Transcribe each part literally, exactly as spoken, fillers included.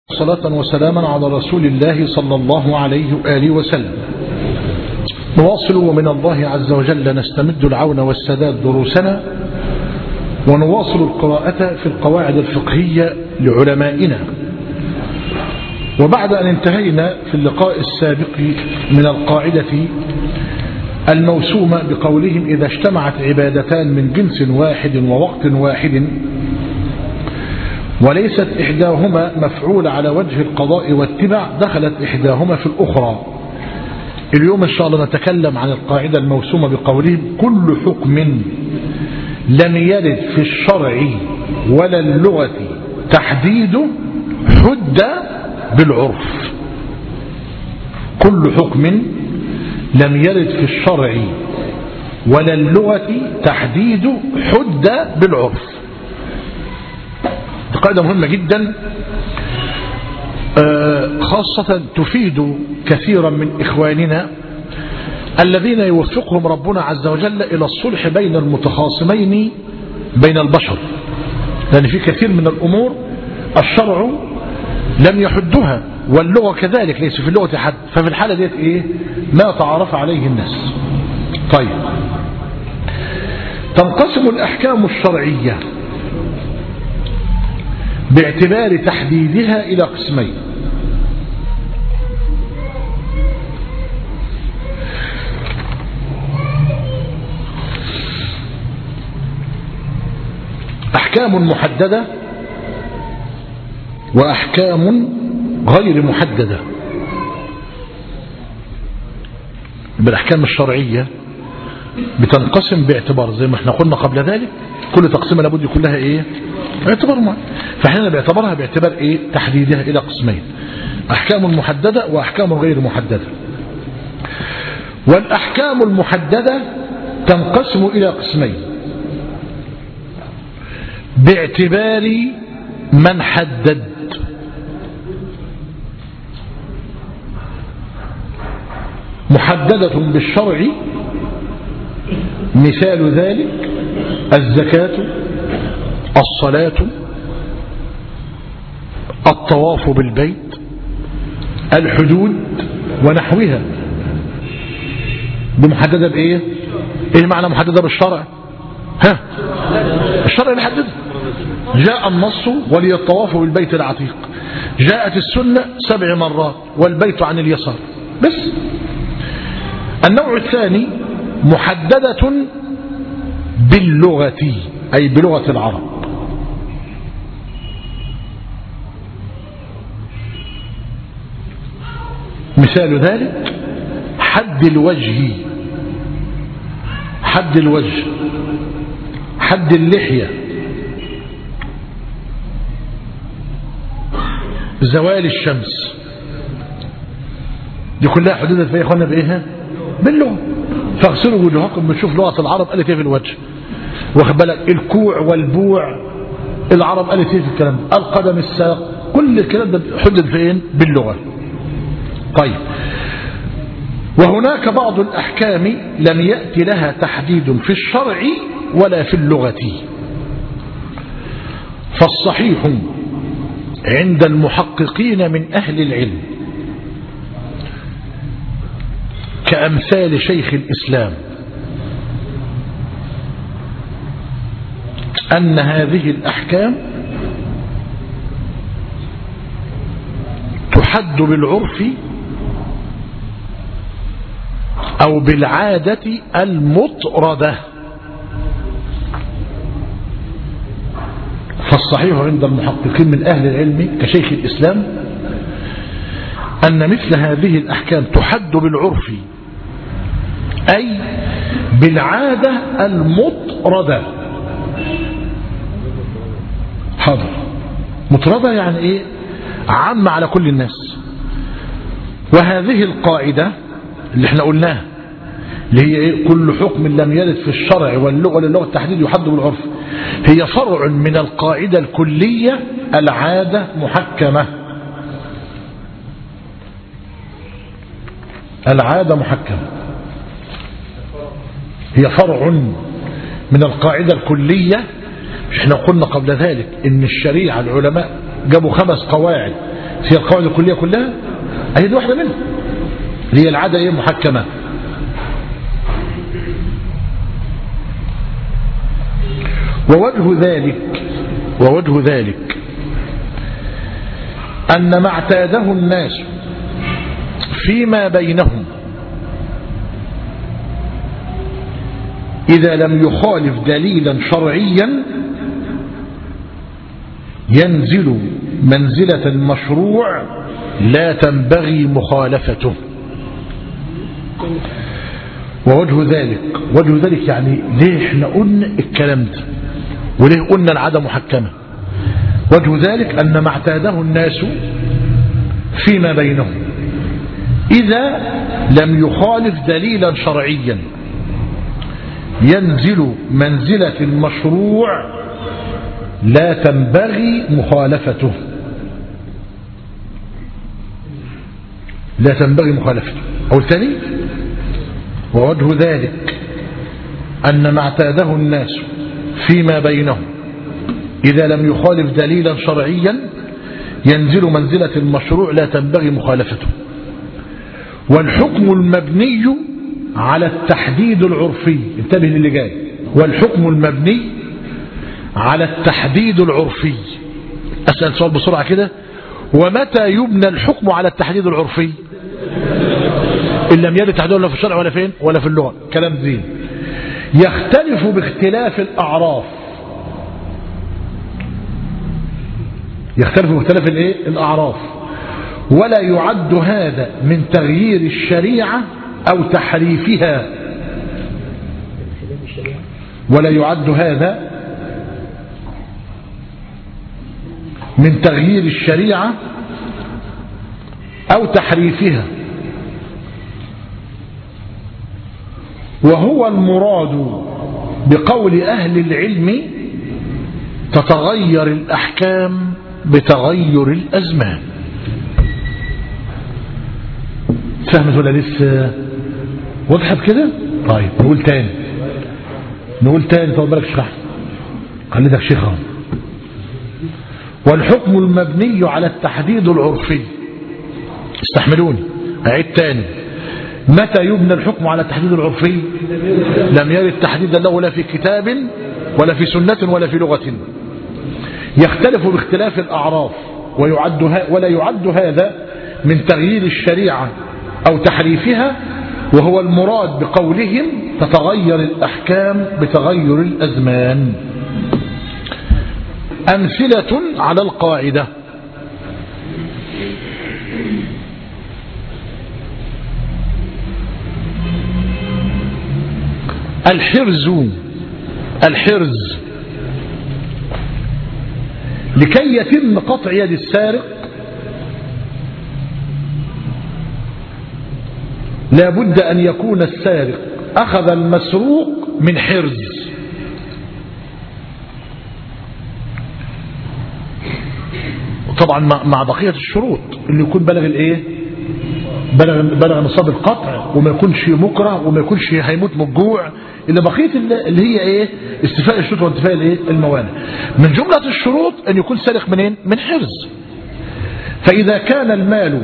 صلاة وسلاما على رسول الله صلى الله عليه وآله وسلم. نواصل ومن الله عز وجل نستمد العون والسداد دروسنا، ونواصل القراءة في القواعد الفقهية لعلمائنا. وبعد أن انتهينا في اللقاء السابق من القاعدة الموسومة بقولهم إذا اجتمعت عبادتان من جنس واحد ووقت واحد وليست إحداهما مفعولة على وجه القضاء والتبع دخلت إحداهما في الأخرى. اليوم إن شاء الله نتكلم عن القاعدة الموسومة بقولهم كل حكم لم يرد في الشرع ولا اللغة تحديده حد بالعرف. كل حكم لم يرد في الشرع ولا اللغة تحديده حد بالعرف. قاعدة مهمة جدا، خاصة تفيد كثيرا من إخواننا الذين يوفقهم ربنا عز وجل إلى الصلح بين المتخاصمين بين البشر، لأن في كثير من الأمور الشرع لم يحدها واللغة كذلك ليس في اللغة حد، ففي الحالة ديت إيه ما تعرف عليه الناس. طيب، تنقسم الأحكام الشرعية باعتبار تحديدها إلى قسمين. أحكام محددة وأحكام غير محددة. بالأحكام الشرعية بتنقسم باعتبار زي ما احنا قلنا قبل ذلك، كل تقسيمة لابد يكون لها ايه اعتبار معين، فاحنا باعتبارها باعتبار ايه تحديدها الى قسمين، احكام محددة واحكام غير محددة. والاحكام المحددة تنقسم الى قسمين باعتبار من حدد. محددة بالشرع، مثال ذلك الزكاة، الصلاة، الطواف بالبيت، الحدود ونحوها. بمحددة بإيه؟ إيه معنى محددة بالشرع؟ ها؟ الشرع اللي حدده. جاء النص ولي الطواف بالبيت العتيق، جاءت السنة سبع مرات والبيت عن اليسار بس. النوع الثاني محددة باللغة أي بلغة العرب. مثال ذلك حد الوجه، حد الوجه، حد اللحية، زوال الشمس، دي كلها حدودت في إخوانا بإيه؟ باللغة. فاغسلوا وجوهكم، بنشوف لغة العرب قالت ايه في الوجه، واخد بالك؟ الكوع والبوع العرب قالت ايه في الكلام ده، القدم، الساق، كل الكلام ده حدد فين؟ باللغة. طيب، وهناك بعض الأحكام لم يأتي لها تحديد في الشرع ولا في اللغة، فالصحيح عند المحققين من أهل العلم كأمثال شيخ الإسلام أن هذه الأحكام تحد بالعرف أو بالعادة المطردة. فالصحيح عند المحققين من أهل العلم كشيخ الإسلام أن مثل هذه الأحكام تحد بالعرف أي بالعادة المطردة. حاضر، مطردة يعني إيه؟ عامة على كل الناس. وهذه القاعدة اللي احنا قلناها اللي هي إيه؟ كل حكم لم يرد في الشرع واللغة للغة التحديد يحد بالعرف، هي فرع من القاعدة الكلية العادة محكمة. العادة محكمة هي فرع من القاعدة الكلية. احنا قلنا قبل ذلك ان الشريعة العلماء جابوا خمس قواعد هي القواعد الكلية كلها هي دي واحدة منها، اللي هي العادة ايه محكمة. ووجه ذلك ووجه ذلك أن ما اعتاده الناس فيما بينهم إذا لم يخالف دليلا شرعيا ينزل منزلة المشروع لا تنبغي مخالفته. ووجه ذلك وجه ذلك يعني ليه احنا قلنا الكلام ده وليه قلنا العادة محكمة؟ وجه ذلك أن ما اعتاده الناس فيما بينهم إذا لم يخالف دليلا شرعيا ينزل منزلة المشروع لا تنبغي مخالفته لا تنبغي مخالفته أو الثاني. ووجه ذلك أن ما اعتاده الناس فيما بينهم إذا لم يخالف دليلا شرعيا ينزل منزلة المشروع لا تنبغي مخالفته. والحكم المبني على التحديد العرفي، انتبه للي جاي، والحكم المبني على التحديد العرفي. أسأل سؤال بسرعة كده، ومتى يبنى الحكم على التحديد العرفي؟ إن لم يرد تحديد ولا في الشرع ولا فين ولا في اللغة، كلام زين. يختلف باختلاف الأعراف، يختلف باختلاف الايه الأعراف، ولا يعد هذا من تغيير الشريعة أو تحريفها، ولا يعد هذا من تغيير الشريعة أو تحريفها، وهو المراد بقول أهل العلم تتغير الأحكام بتغير الأزمان. فهمت ولا لسه؟ وضحت كده؟ طيب نقول تاني نقول تاني طب بالك شرح خليتك شيخا. والحكم المبني على التحديد العرفي، استحملوني أعيد تاني، متى يبنى الحكم على التحديد العرفي؟ لم يرد تحديدا له ولا في كتاب ولا في سنة ولا في لغة. يختلف باختلاف الأعراف ويعد ولا يعد هذا من تغيير الشريعة أو تحريفها، وهو المراد بقولهم تتغير الأحكام بتغير الأزمان. أمثلة على القاعدة: الحرز الحرز لكي يتم قطع يد السارق لا بد أن يكون السارق أخذ المسروق من حرز. طبعا مع بقية الشروط، اللي يكون بلغ الايه بلغ بلغ نصاب القطع، وما يكونش مكره، وما يكونش هيموت من الجوع، اللي بقية اللي هي ايه استيفاء الشروط وانتفاء الايه الموانع. من جملة الشروط ان يكون سارق منين؟ من حرز. فإذا كان المال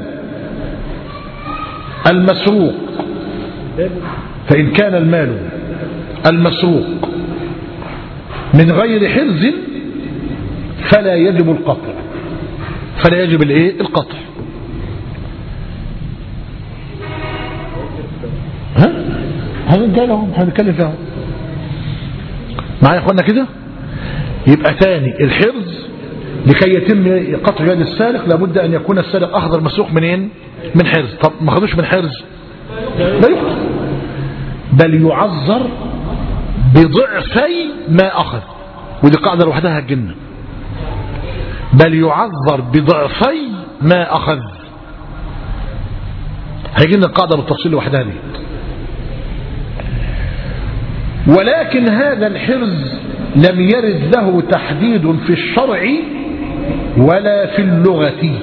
المسروق فإن كان المال المسروق من غير حرز فلا يجب القطع فلا يجب الايه القطع. ها هذا ده لهم هنتكلم فيهم معايا يا اخوانا كده. يبقى تاني الحرز لكي يتم قطع يد السارق لابد ان يكون السارق اخذ المسروق منين؟ من حرز. طب ما خدوش من حرز لا يقتل، بل يعذر بضعفي ما اخذ، ودي قاعده لوحدها الجنه. بل يعذر بضعفي ما أخذ، هيجي لنا القاعدة بالتفصيل لوحدها دي. ولكن هذا الحرز لم يرد له تحديد في الشرع ولا في اللغة،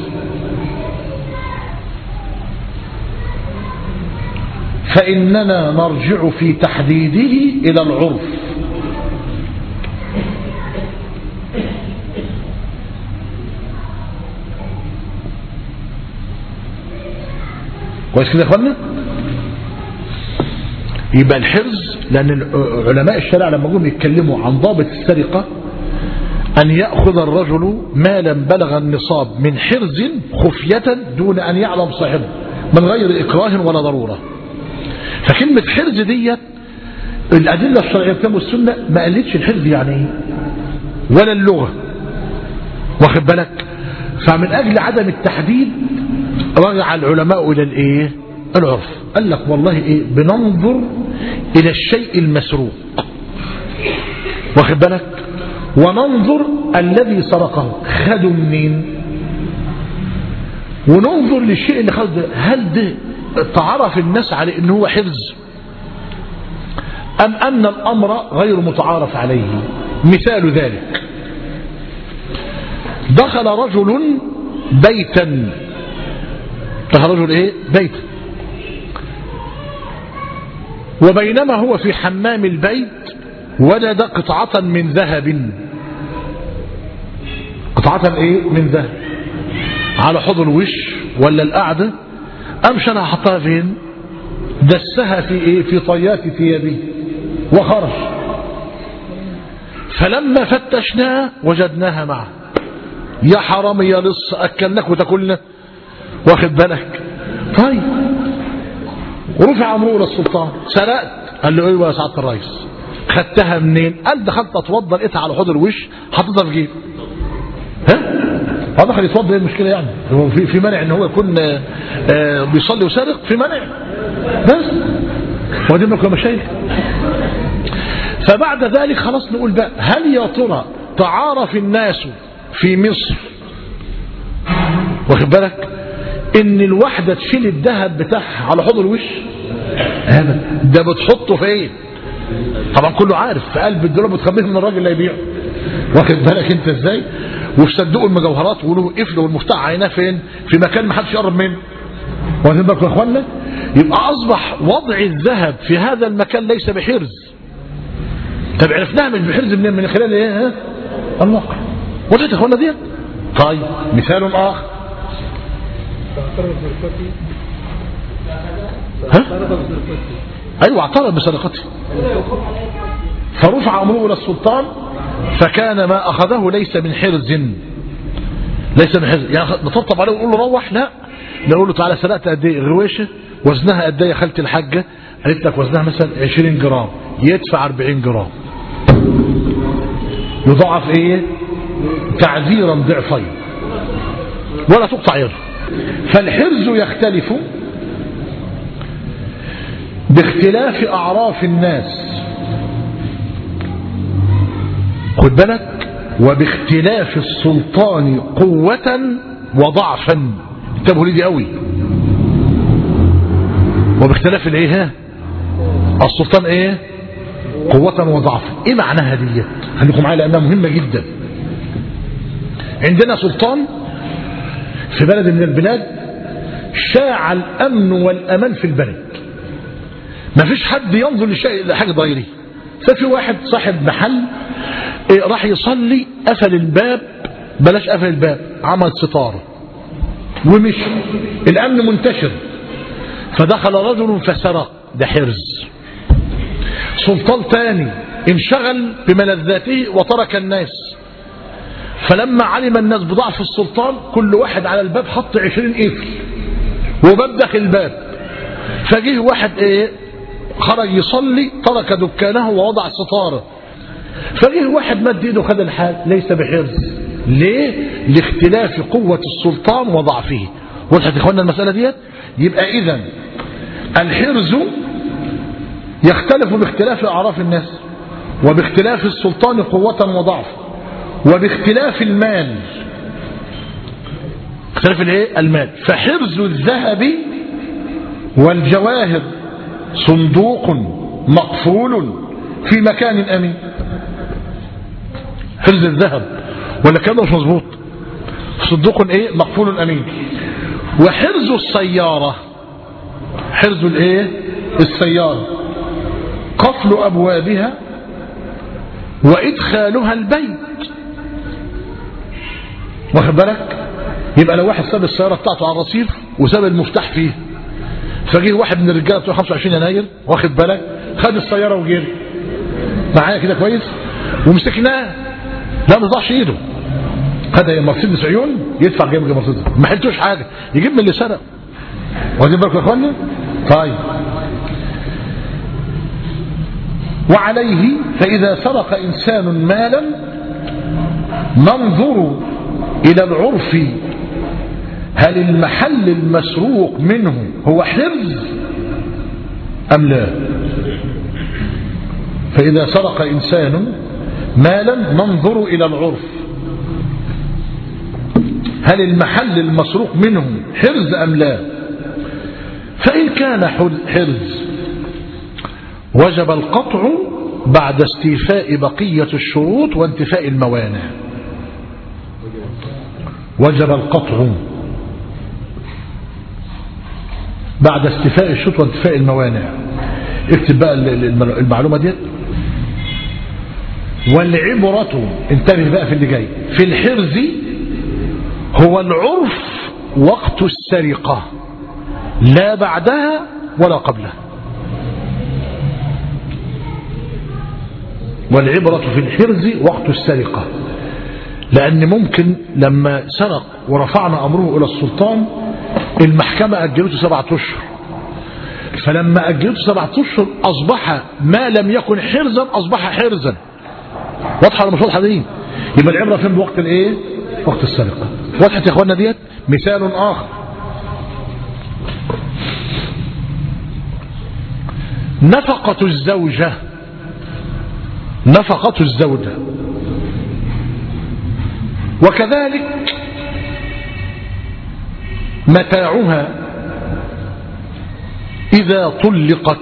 فإننا نرجع في تحديده إلى العرف. كويس كده يا اخوانا؟ يبقى الحرز، لأن علماء الشرع لما جم يتكلموا عن ضابط السرقة أن يأخذ الرجل مالا بلغ النصاب من حرز خفية دون أن يعلم صاحبه من غير إكراه ولا ضرورة. فكلمة حرز ديت الأدلة الشرعية الكتاب والسنة ما قالتش الحرز يعني ولا اللغة، واخد بالك؟ فمن أجل عدم التحديد رجع العلماء إلى الإيه؟ العرف. قال لك والله إيه؟ بننظر إلى الشيء المسروق، واخد بالك؟ وننظر الذي سرقه خده منين، وننظر للشيء اللي خده هل ده تعرف الناس على انه هو حرز ام ان الامر غير متعارف عليه. مثال ذلك دخل رجل بيتا، دخل رجل ايه؟ بيتا، وبينما هو في حمام البيت وجد قطعة من ذهب، قطعة ايه؟ من ذهب على حوض الوش ولا القعدة، امشى انا حطها فين؟ دسها في ايه؟ في طيات ثيابه وخرج. فلما فتشناها وجدناها معه. يا حرام يا لص اكلناك وتاكلنا، واخد بالك؟ طيب ورفع امره الى السلطان، سرقت. قال له ايوه يا سعاده الرئيس. خدتها منين؟ قال دخلت اتوضى لقيتها على حوض الوش حطيتها في جيب. ها؟ هو دخل يتوضى، ايه المشكله يعني؟ هو في في مانع ان هو يكون آه بيصلي وسارق؟ في مانع؟ بس هو دي من مشايخ. فبعد ذلك خلاص نقول بقى هل يا ترى تعارف الناس في مصر، واخد بالك، ان الواحده تشيل الذهب بتاعها على حوض الوش؟ ابدا، ده بتحطه فين؟ طبعا كله عارف في قلب الدولاب، بتخبيه من الراجل اللي هيبيعه، واخد بالك انت ازاي؟ وفي صندوق المجوهرات وله قفل والمفتاح عيناه فين؟ في مكان ما حدش يقرب منه، واخد بالك يا اخوانا؟ يبقى اصبح وضع الذهب في هذا المكان ليس بحرز. طب عرفناها مش بحرز منين؟ من خلال ايه؟ ها؟ الواقع. وضعت يا اخوانا دي؟ طيب مثال اخر، ها؟ ايوه اعترف بسرقته فرفع امره الى السلطان، فكان ما اخذه ليس من حرز، ليس من حرز. يعني نطبطب عليه ونقول له روح؟ لا، نقول له تعالى سرقت قد ايه؟ غويشه وزنها قد ايه يا خالتي الحاجه؟ قالت لك وزنها مثلا عشرين جرام، يدفع أربعين جرام، يضاعف ايه؟ تعذيرا ضعفين ولا تقطع يده. فالحرز يختلف باختلاف أعراف الناس، خد بالك، وباختلاف السلطان قوة وضعفا. انتبهوا لي دي قوي. وباختلاف الايه؟ السلطان ايه؟ قوة وضعفا. ايه معناها ديت؟ خليكم معايا لانها مهمة جدا. عندنا سلطان في بلد من البلاد شاع الامن والامان في البلد، ما فيش حد ينظر لشيء لحاجه ضايره. ففي واحد صاحب محل إيه راح يصلي، قفل الباب، بلاش قفل الباب، عمل ستاره ومشي، الامن منتشر، فدخل رجل فسرق، ده حرز. سلطان ثاني انشغل بملذاته وترك الناس، فلما علم الناس بضعف السلطان كل واحد على الباب حط عشرين قفل وباب داخل الباب. فجيه واحد ايه خرج يصلي ترك دكانه ووضع ستاره، فجيه واحد مد ايده خد الحال، ليس بحرز. ليه؟ لاختلاف قوة السلطان وضعفه. وضحت يا اخوانا المسألة ديت؟ يبقى اذا الحرز يختلف باختلاف اعراف الناس، وباختلاف السلطان قوة وضعفا، وباختلاف المال، اختلاف الايه؟ المال. فحرز الذهب والجواهر صندوق مقفول في مكان امين. حرز الذهب ولا كده مش مظبوط؟ صندوق ايه؟ مقفول امين. وحرز السيارة، حرز الايه؟ السيارة قفل ابوابها وادخالها البيت، واخد بالك؟ يبقى لو واحد ساب السيارة بتاعته على الرصيف وساب المفتاح فيه، فجيه واحد من الرجاله بتوع خمسة وعشرين يناير واخد بالك خد السياره وجري معايا كده كويس ومسكناه لا ما ضاعش ايده خد مرسيدس عيون يدفع جيب مرسيدس ما حلتوش حاجه يجيب من اللي سرق واخدين بالكم يا اخوانا طيب وعليه فاذا سرق انسان مالا ننظر الى العرف هل المحل المسروق منه هو حرز ام لا فاذا سرق انسان مالا ننظر الى العرف هل المحل المسروق منه حرز ام لا فان كان حرز وجب القطع بعد استيفاء بقية الشروط وانتفاء الموانع وجب القطع بعد استيفاء الشروط وانتفاء الموانع اكتب بقى المعلومة دي والعبرة انتبه بقى في اللي جاي في الحرز هو العرف وقت السرقة لا بعدها ولا قبلها والعبرة في الحرز وقت السرقة لأن ممكن لما سرق ورفعنا أمره إلى السلطان المحكمة أجلته سبعة أشهر فلما أجلته سبعة أشهر أصبح ما لم يكن حرزا أصبح حرزا واضحة ولا مش واضحة دي يبقى العبرة فين بوقت الايه وقت السرقة وضحت يا اخوانا ديت مثال آخر نفقة الزوجة نفقة الزوجة وكذلك متاعها إذا طلقت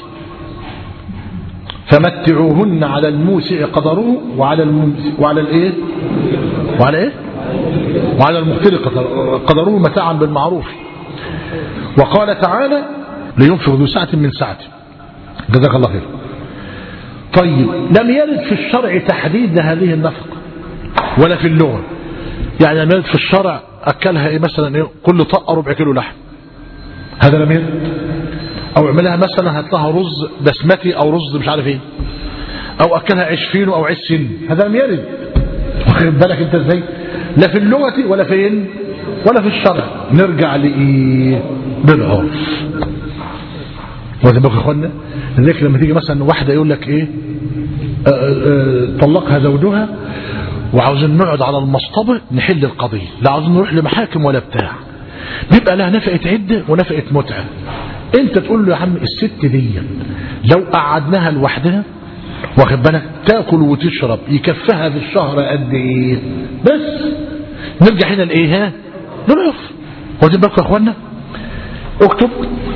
فمتعوهن على الموسع قدره وعلى الممسك وعلى الايه وعلى ايه وعلى المقتر قدره متاعا بالمعروف وقال تعالى لينفق ذو سعة من سعته جزاك الله خير طيب لم يرد في الشرع تحديد هذه النفقة ولا في اللغة يعني لم يرد في الشرع أكلها إيه مثلا إيه كل طاقة ربع كيلو لحم هذا لم يرد أو اعملها مثلا هات لها رز بسمتي أو رز مش عارف إيه أو أكلها عيش فينو أو عيش سن هذا لم يرد واخد بالك أنت إزاي لا في اللغة ولا فين ولا في الشرع نرجع لإيه بالعرف واخد بالك يا اخوانا لذلك لما تيجي مثلا واحدة يقول لك إيه آآ آآ طلقها زوجها وعاوزين نقعد على المصطبة نحل القضية لا عاوزين نروح لمحاكم ولا بتاع بيبقى لها نفقة عدة ونفقة متعة انت تقول له يا عم الست دي لو قعدناها لوحدها واخد بالك تاكل وتشرب يكفها في الشهر قد ايه بس نرجع هنا لايه ها نعرف واخدين بالكم يا اخوانا اكتب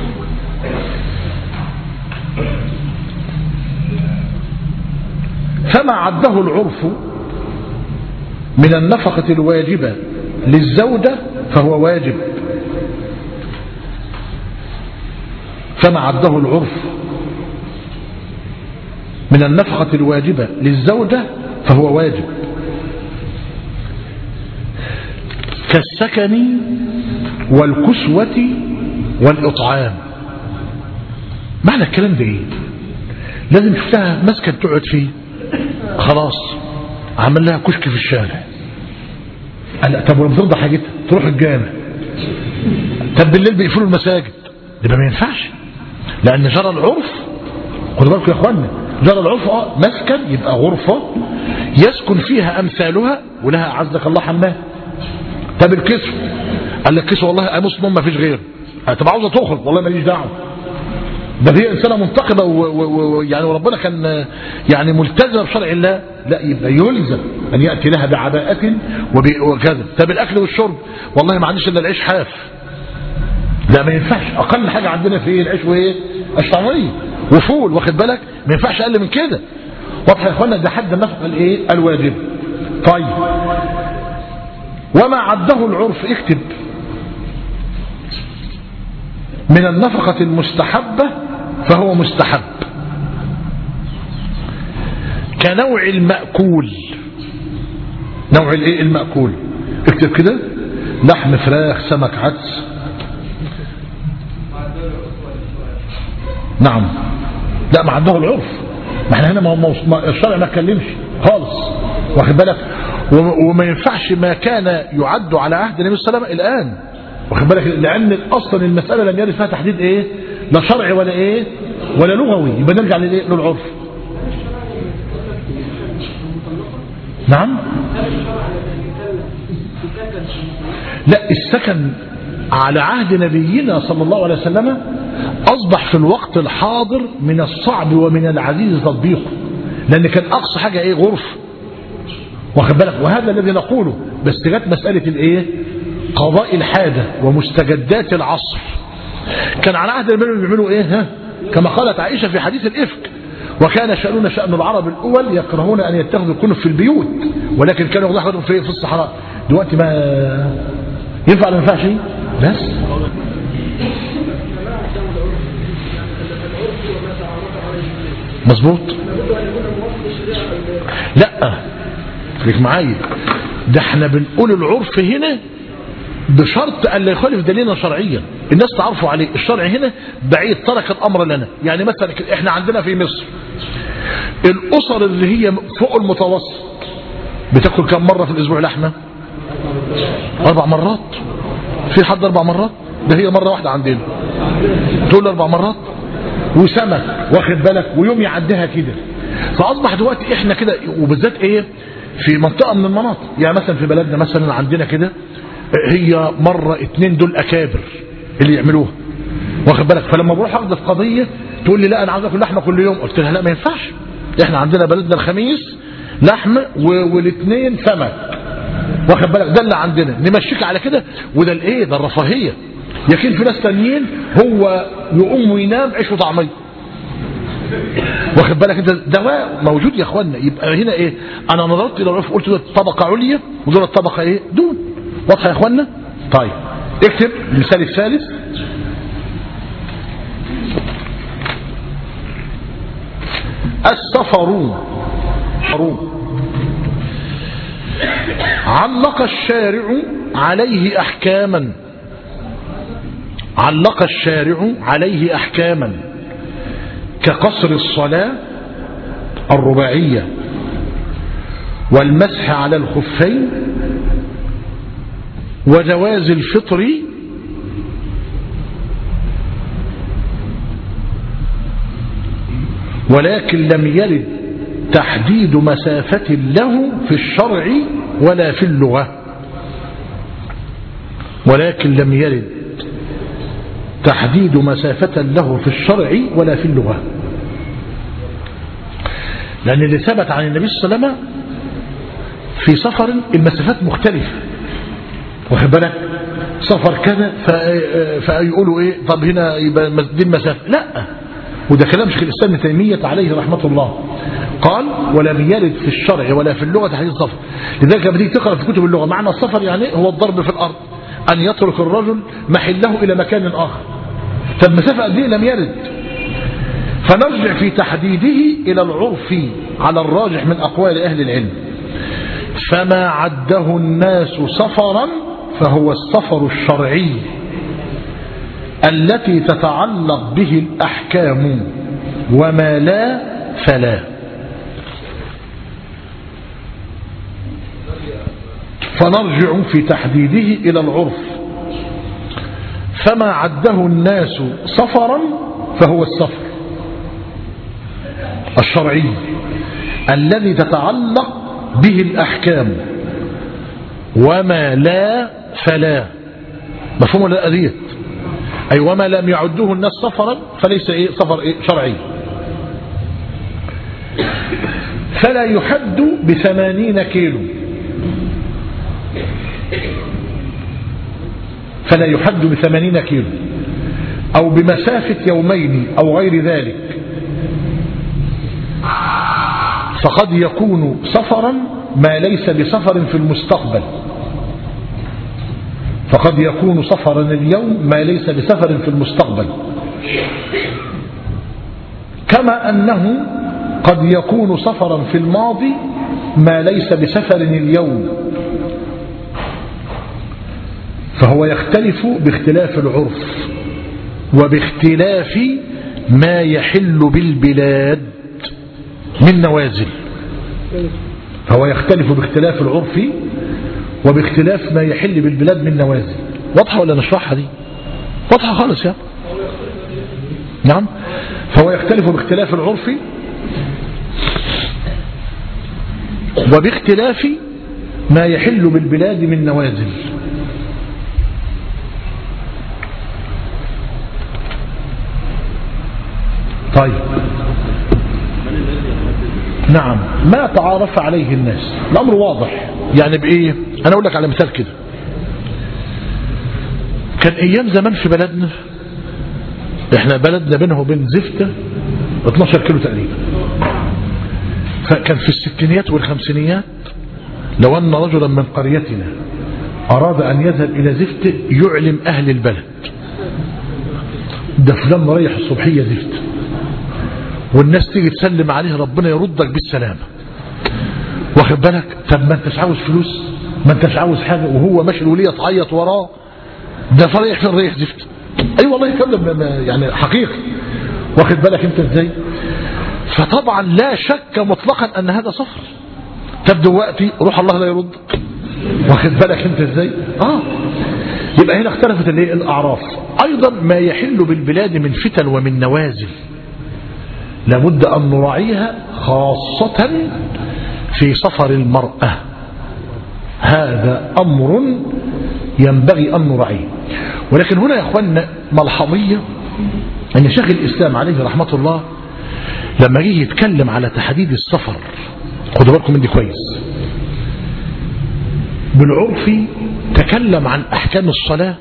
فما عده العرف من النفقة الواجبة للزوجة فهو واجب فما عده العرف من النفقة الواجبة للزوجة فهو واجب كالسكن والكسوة والإطعام معنى الكلام ده ايه لازم شفتها مسكن تقعد فيه خلاص عمل لها كشك في الشارع قال طب ولما ترضى حاجتها تروح الجامع طب بالليل بيقفلوا المساجد يبقى ما ينفعش لأن جرى العرف خدوا بالكم يا اخوانا جرى العرف اه مسكن يبقى غرفة يسكن فيها أمثالها ولها أعزك الله حماه طب الكسو قال لك كسو والله أمس نوم ما فيش غير طب عاوزة تخرج والله ماليش دعوه ده هي إنسانة منتقبة ويعني وربنا كان يعني ملتزمة بشرع الله لا يبقى يلزم أن يأتي لها بعباءة وكذا طب الأكل والشرب والله ما عنديش إلا العيش حاف لا ما ينفعش أقل حاجة عندنا في العيش وإيه الشعرية وفول واخد بالك ما ينفعش أقل من كده واضح يا إخوانا ده حد النفقة الإيه الواجب طيب وما عده العرف اكتب من النفقة المستحبة فهو مستحب كنوع المأكول نوع الايه المأكول اكتب كده لحم فراخ سمك عدس نعم. لا، ما عنده العرف، ما احنا هنا ما الشرع ما اتكلمش خالص، واخد بالك؟ وما ينفعش ما كان يعد على عهد النبي صلى الله عليه وسلم الآن، واخد بالك؟ لأن أصلا المسألة لم يرد فيها تحديد إيه؟ لا شرعي ولا إيه؟ ولا لغوي، يبقى نرجع للإيه؟ للعرف. نعم. لا، السكن على عهد نبينا صلى الله عليه وسلم أصبح في الوقت الحاضر من الصعب ومن العزيز تطبيقه، لأن كان أقصى حاجة إيه؟ غرف، واخد بالك؟ وهذا الذي نقوله، بس جت مسألة الإيه؟ قضاء الحاجة ومستجدات العصر. كان على عهد النبي بيعملوا إيه؟ ها؟ كما قالت عائشة في حديث الإفك: وكان شأننا شأن العرب الأول يكرهون أن يتخذوا الكنف في البيوت، ولكن كانوا ياخذوا في في الصحراء. دلوقتي ما ينفع ولا ما ينفعش؟ بس مظبوط. لا، خليك معايا، ده احنا بنقول العرف هنا بشرط أن لا يخالف دليلنا شرعيا، الناس تعرفوا عليه. الشرع هنا بعيد، ترك الأمر لنا. يعني مثلا احنا عندنا في مصر الأسر اللي هي فوق المتوسط بتاكل كم مرة في الأسبوع لحمة؟ أربع مرات. في حد أربع مرات؟ ده هي مرة واحدة عندنا تقول أربع مرات، وسمك، واخد بالك؟ ويوم يعديها كده. فأصبح دلوقتي احنا كده، وبالذات ايه في منطقة من المناطق، يعني مثلا في بلدنا مثلا عندنا كده هي مرة اتنين دول أكابر اللي يعملوها، واخد بالك؟ فلما بروح أخذ في قضية تقول لي لا أنا عاوز أكل لحمة كل يوم، قلت لها لا ما ينفعش، احنا عندنا بلدنا الخميس لحمة والاثنين سمك، واخد بالك؟ ده اللي عندنا، نمشيك على كده. وده الايه؟ ده الرفاهية. لكن في ناس تانيين هو يقوم وينام عيش وطعمية، واخد بالك؟ انت دواء موجود يا اخوانا. يبقى هنا ايه؟ انا نظرت الى العرف قلت دول طبقة عليا ودول الطبقة ايه؟ دون. واضحة يا اخوانا؟ طيب اكتب المثال الثالث: السفر. علق الشارع عليه احكاما علق الشارع عليه احكاما كقصر الصلاة الرباعية والمسح على الخفين وجواز الفطر ولكن لم يرد تحديد مسافة له في الشرع ولا في اللغة ولكن لم يرد تحديد مسافة له في الشرع ولا في اللغة. لأن اللي ثبت عن النبي صلى الله عليه وسلم في سفر المسافات مختلفة، واخد بالك؟ سفر كذا فيقولوا ايه؟ طب هنا يبقى دي المسافة، لا. وده كلام شيخ الإسلام ابن تيمية عليه رحمة الله، قال ولم يرد في الشرع ولا في اللغة تحديد السفر. لذلك لما تيجي تقرأ في كتب اللغة معنى السفر يعني هو الضرب في الأرض، أن يترك الرجل محله إلى مكان آخر. فالمسافة دي لم يرد، فنرجع في تحديده إلى العرف على الراجح من أقوال أهل العلم. فما عده الناس سفرا فهو السفر الشرعي التي تتعلق به الأحكام، وما لا فلا. فنرجع في تحديده إلى العرف. فما عده الناس سفرا فهو السفر الشرعي الذي تتعلق به الأحكام، وما لا فلا. مفهوم ولا أديت؟ أي وما لم يعده الناس سفرا فليس إيه؟ سفر إيه؟ شرعي. فلا يحد بثمانين كيلو فلا يحد بثمانين كيلو أو بمسافة يومين أو غير ذلك، فقد يكون سفرا ما ليس بسفر في المستقبل فقد يكون سفرا اليوم ما ليس بسفر في المستقبل، كما أنه قد يكون سفرا في الماضي ما ليس بسفر اليوم. فهو يختلف باختلاف العرف وباختلاف ما يحل بالبلاد من نوازل، فهو يختلف باختلاف العرف وباختلاف ما يحل بالبلاد من نوازل. واضحة ولا نشرحها دي؟ واضحة خالص يا نعم. فهو يختلف باختلاف العرف وباختلاف ما يحل بالبلاد من نوازل. طيب نعم، ما تعارف عليه الناس. الأمر واضح يعني بإيه؟ أنا أقول لك على مثال كده. كان أيام زمان في بلدنا، إحنا بلدنا بينه وبين زفتة اثناشر كيلو تقريبا، فكان في الستينيات والخمسينيات لو أن رجلا من قريتنا أراد أن يذهب إلى زفتة يعلم أهل البلد ده فلان مريح الصبحية زفتة، والناس تيجي تسلم عليه ربنا يردك بالسلامة، واخد بالك؟ طب ما انتش عاوز فلوس، ما انتش عاوز حاجة، وهو ماشي الولية تعيط وراه، ده فريح فين ريح زفت. اي والله يكلم يعني حقيقي، واخد بالك انت ازاي؟ فطبعا لا شك مطلقا ان هذا صفر. طب دلوقتي روح الله لا يردك، واخد بالك انت ازاي؟ اه يبقى هنا اختلفت الايه؟ الاعراف. ايضا ما يحل بالبلاد من فتن ومن نوازل لابد أن نراعيها خاصة في سفر المرأة، هذا أمر ينبغي أن نراعيه. ولكن هنا يا أخوانا ملحظية، أن شيخ الإسلام عليه رحمة الله لما جه يتكلم على تحديد السفر، خدوا بالكم من دي كويس، بالعرف تكلم عن أحكام الصلاة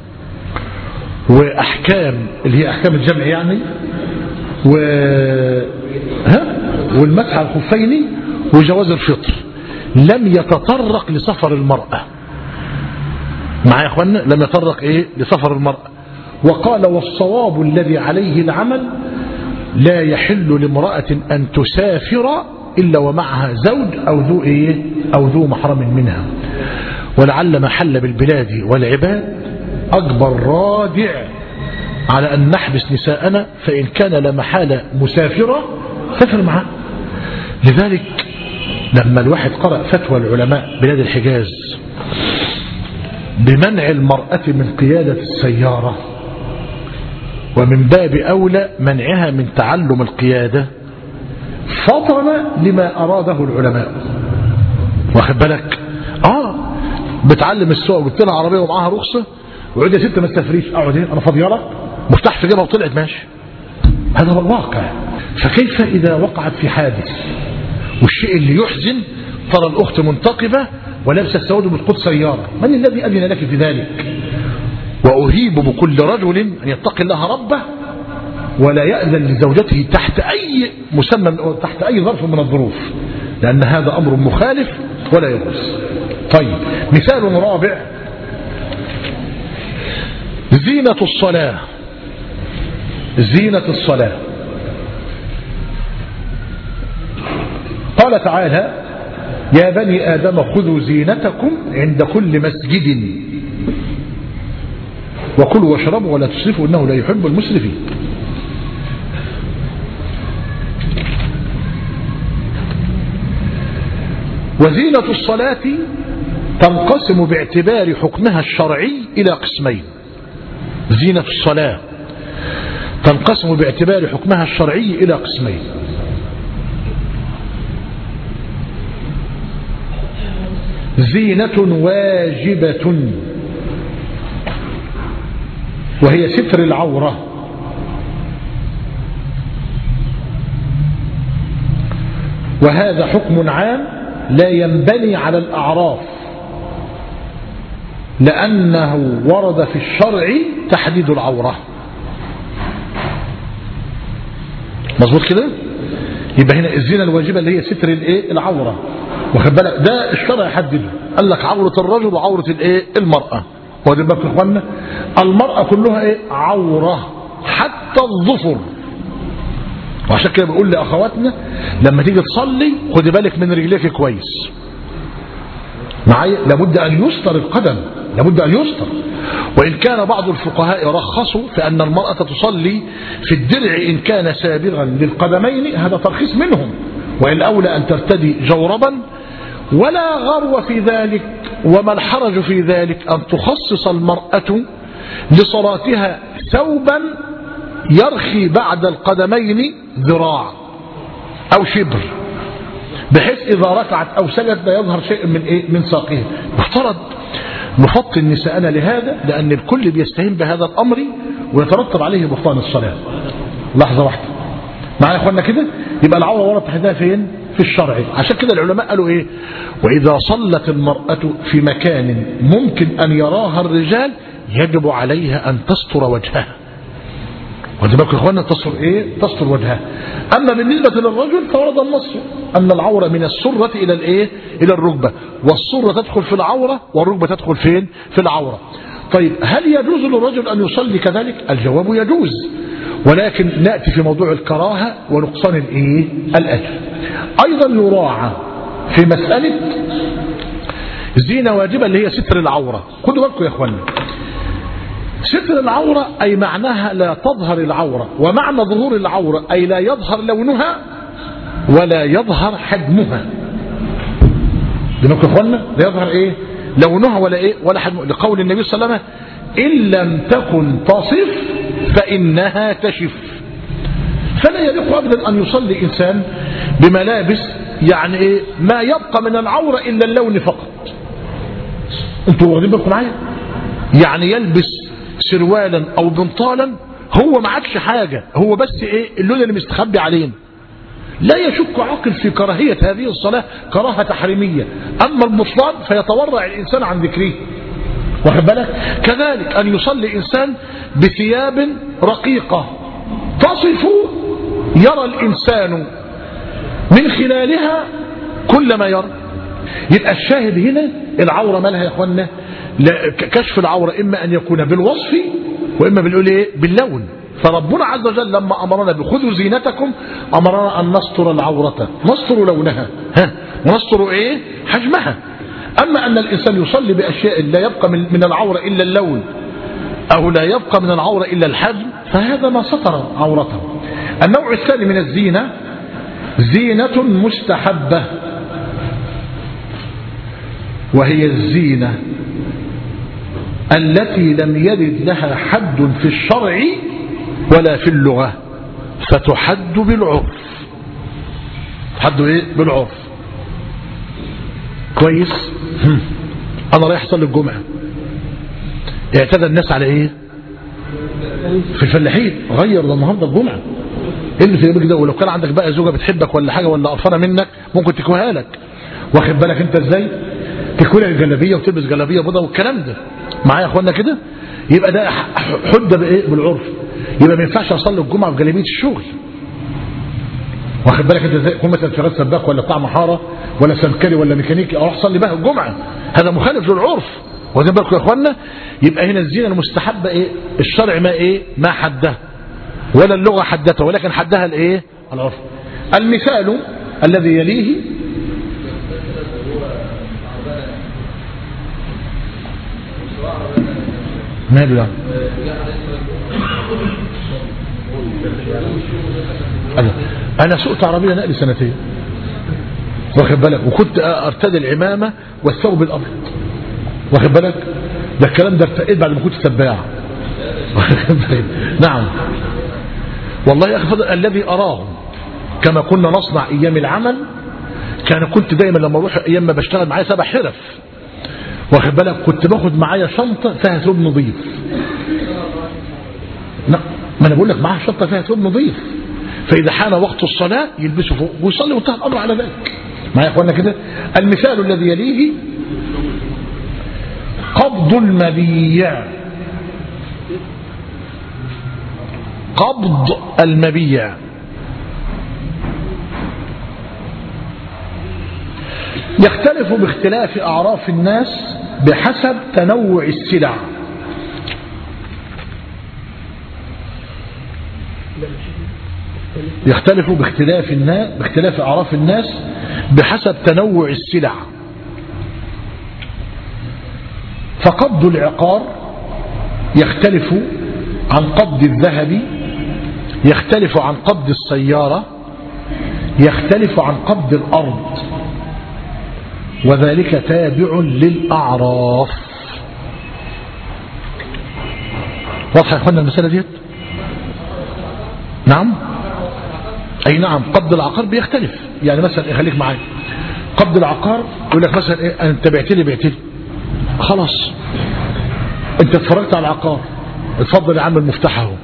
وأحكام اللي هي أحكام الجمع يعني، و ها والمسح على الخفين وجواز الفطر، لم يتطرق لسفر المرأة. معايا يا اخوانا؟ لم يتطرق ايه؟ لسفر المرأة. وقال والصواب الذي عليه العمل لا يحل لامرأة ان تسافر الا ومعها زوج او ذو ايه؟ او ذو محرم منها. ولعل ما حل بالبلاد والعباد اكبر رادع على أن نحبس نساءنا، فإن كان لا محالة مسافرة سافر معها. لذلك لما الواحد قرأ فتوى العلماء بلاد الحجاز بمنع المرأة من قيادة السيارة، ومن باب أولى منعها من تعلم القيادة، فطن لما أراده العلماء، واخد بالك؟ آه بتعلم السواقة وجبت لها عربية ومعاها رخصة، وعود يا ست ما تسافريش، اقعد هنا انا فاضيه لك، مفتاح في جيبها وطلعت ماشي. هذا هو الواقع. فكيف إذا وقعت في حادث؟ والشيء اللي يحزن ترى الأخت منتقبة ولابسه السواد وبتقود سيارة، من الذي أذن لك في ذلك؟ وأهيب بكل رجل أن يتقي الله ربه ولا يأذن لزوجته تحت أي مسمى تحت أي ظرف من الظروف، لأن هذا أمر مخالف ولا يجوز. طيب مثال رابع، زينة الصلاة. زينة الصلاة قال تعالى يا بني آدم خذوا زينتكم عند كل مسجد وكلوا واشربوا ولا تسرفوا إنه لا يحب المسرفين. وزينة الصلاة تنقسم باعتبار حكمها الشرعي إلى قسمين. زينة الصلاة تنقسم باعتبار حكمها الشرعي إلى قسمين. زينة واجبة وهي ستر العورة، وهذا حكم عام لا ينبني على الأعراف، لأنه ورد في الشرع تحديد العورة. مظبوط كده؟ يبقى هنا الزينة الواجبة اللي هي ستر الايه؟ العورة، واخد بالك؟ ده الشرع يحدده، قال لك عورة الرجل وعورة الايه؟ المرأة. واخد بالك يا اخوانا؟ المرأة كلها ايه؟ عورة حتى الظفر. وعشان كده بقول لاخواتنا لما تيجي تصلي خدي بالك من رجليك كويس. معايا؟ لابد ان يستر القدم، لابد ان يستر. وإن كان بعض الفقهاء رخصوا فأن المرأة تصلي في الدرع إن كان سابغا للقدمين، هذا ترخيص منهم، والأولى أن ترتدي جوربا، ولا غرو في ذلك وما الحرج في ذلك أن تخصص المرأة لصلاتها ثوبا يرخي بعد القدمين ذراع أو شبر، بحيث إذا ركعت أو سجد لا يظهر شيء من إيه من ساقها. مفترض نفطن نساءنا لهذا، لأن الكل بيستهين بهذا الأمر ويترتب عليه بطلان الصلاة. لحظة واحدة معنا يا اخوانا كده. يبقى العورة ورد تحدها فين؟ في الشرع. عشان كده العلماء قالوا ايه؟ وإذا صلت المرأة في مكان ممكن أن يراها الرجال يجب عليها أن تستر وجهها. وذلك يا اخوانا تستر ايه؟ تستر وجهها. أما بالنسبة للرجل فورد النص أن العورة من السرة إلى الايه؟ إلى الركبة، والسرة تدخل في العورة والركبة تدخل فين؟ في العورة. طيب هل يجوز للرجل أن يصلي كذلك؟ الجواب يجوز، ولكن نأتي في موضوع الكراهة ونقصان الايه؟ الأجر. أيضا يراعى في مسألة زينة واجبة اللي هي ستر العورة. خدوا بالكم يا اخوانا، ستر العورة أي معناها لا تظهر العورة، ومعنى ظهور العورة أي لا يظهر لونها ولا يظهر حجمها. دمكم يا اخوانا، لا يظهر ايه؟ لونها ولا ايه؟ ولا حجمها، لقول النبي صلى الله عليه وسلم إن لم تكن تصف فإنها تشف. فلا يليق أبدا أن يصلي إنسان بملابس يعني إيه؟ ما يبقى من العورة إلا اللون فقط. أنتوا واخدين بالكم معايا؟ يعني يلبس سروالا أو بنطالا هو ما عادش حاجة، هو بس إيه؟ اللون اللي مستخبي علينا. لا يشك عاقل في كراهية هذه الصلاة كراهة تحريمية. أما المطلق فيتورع الإنسان عن ذكره. واخد بالك؟ كذلك أن يصلي إنسان بثياب رقيقة تصف يرى الإنسان من خلالها كل ما يرى. يبقى الشاهد هنا العورة مالها يا اخوانا؟ كشف العورة إما أن يكون بالوصف وإما بالقول إيه؟ باللون. فربنا عز وجل لما أمرنا بخذوا زينتكم أمرنا أن نستر العورة، نستر لونها ها ونستر إيه؟ حجمها. أما أن الإنسان يصلي بأشياء لا يبقى من العورة إلا اللون أو لا يبقى من العورة إلا الحجم فهذا ما ستر عورته. النوع الثاني من الزينة زينة مستحبة، وهي الزينة التي لم يرد لها حد في الشرع ولا في اللغة فتحد بالعرف. تحد ايه؟ بالعرف. كويس. انا رايح اصلي الجمعة، اعتدى الناس على ايه؟ في الفلاحين غير ده النهارده الجمعة. ايه اللي في يومك ده؟ ولو كان عندك بقى زوجة بتحبك ولا حاجة ولا قرفانة منك ممكن تكويها لك. واخد بالك انت ازاي؟ تكوي لك الجلابيه وتلبس جلابيه بيضاء والكلام ده. معايا يا اخوانا كده؟ يبقى ده حده بايه؟ بالعرف. يبقى ما ينفعش اصلي الجمعه في جلابيه الشغل. واخد بالك انت ازاي؟ يكون مثلا شغال سباك ولا بتاع محاره ولا سمكري ولا ميكانيكي اروح اصلي بها الجمعه، هذا مخالف للعرف. واخدين بالكم يا اخوانا؟ يبقى هنا الزينه المستحبه ايه؟ الشرع ما ايه؟ ما حدها ولا اللغه حدتها، ولكن حدها الايه؟ العرف. المثال الذي يليه ماله يعني؟ أنا أنا سوقت عربية نقل سنتين، واخد بالك، وكنت أرتدي العمامة والثوب الأبيض، واخد بالك. ده الكلام ده ارتقيت بعد ما كنت سباع. نعم والله يا أخي فضل الذي أراه كما كنا نصنع أيام العمل. كان كنت دايما لما أروح أيام ما بشتغل معايا سبع حرف، واخد بالك، كنت باخد معايا شنطة فيها ثوب نظيف. لا ما انا بقول لك معاها شنطة فيها ثوب نظيف، فإذا حان وقت الصلاة يلبسه فوق ويصلي وانتهى الأمر على ذلك. معايا يا اخوانا كده؟ المثال الذي يليه قبض المبيع. قبض المبيع يختلف باختلاف أعراف الناس بحسب تنوع السلع. يختلف باختلاف الناس باختلاف أعراف الناس بحسب تنوع السلع. فقبض العقار يختلف عن قبض الذهب، يختلف عن قبض السيارة، يختلف عن قبض الأرض، وذلك تابع للأعراف. واضح يا اخوانا المسألة ديت؟ نعم أي نعم. قبض العقار بيختلف، يعني مثلا خليك معايا، قبض العقار يقول لك مثلا إيه، أنت بعت لي بعت لي خلاص، أنت اتفرجت على العقار، اتفضل يا عم المفتاح اهو.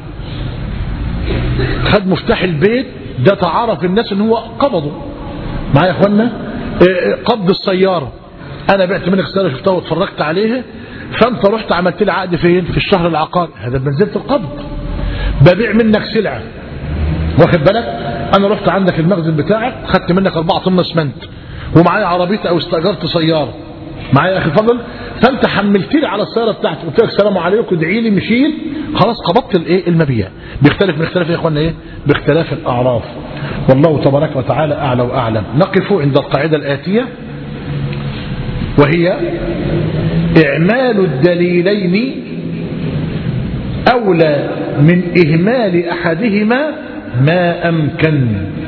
خد مفتاح البيت ده، تعرف الناس ان هو قبضه. معايا يا اخوانا؟ قبض السيارة، انا بعت منك سيارة شفتها واتفرجت عليها، فانت رحت عملت لي عقد فين؟ في الشهر العقاري، هذا بمنزلة القبض. ببيع منك سلعة، واخد بالك؟ انا رحت عندك المخزن بتاعك، خدت منك أربعة طن اسمنت، ومعايا عربيتي او استاجرت سيارة، معايا يا اخي فضل، فانت حملت لي على السيارة بتاعتي، قلت لك السلام عليكم ادعي لي، مشيت خلاص، قبضت الايه؟ المبيع. بيختلف باختلاف يا اخوانا ايه؟ باختلاف الاعراف. والله تبارك وتعالى اعلى واعلم. نقف عند القاعدة الآتية، وهي اعمال الدليلين أولى من إهمال أحدهما ما أمكن.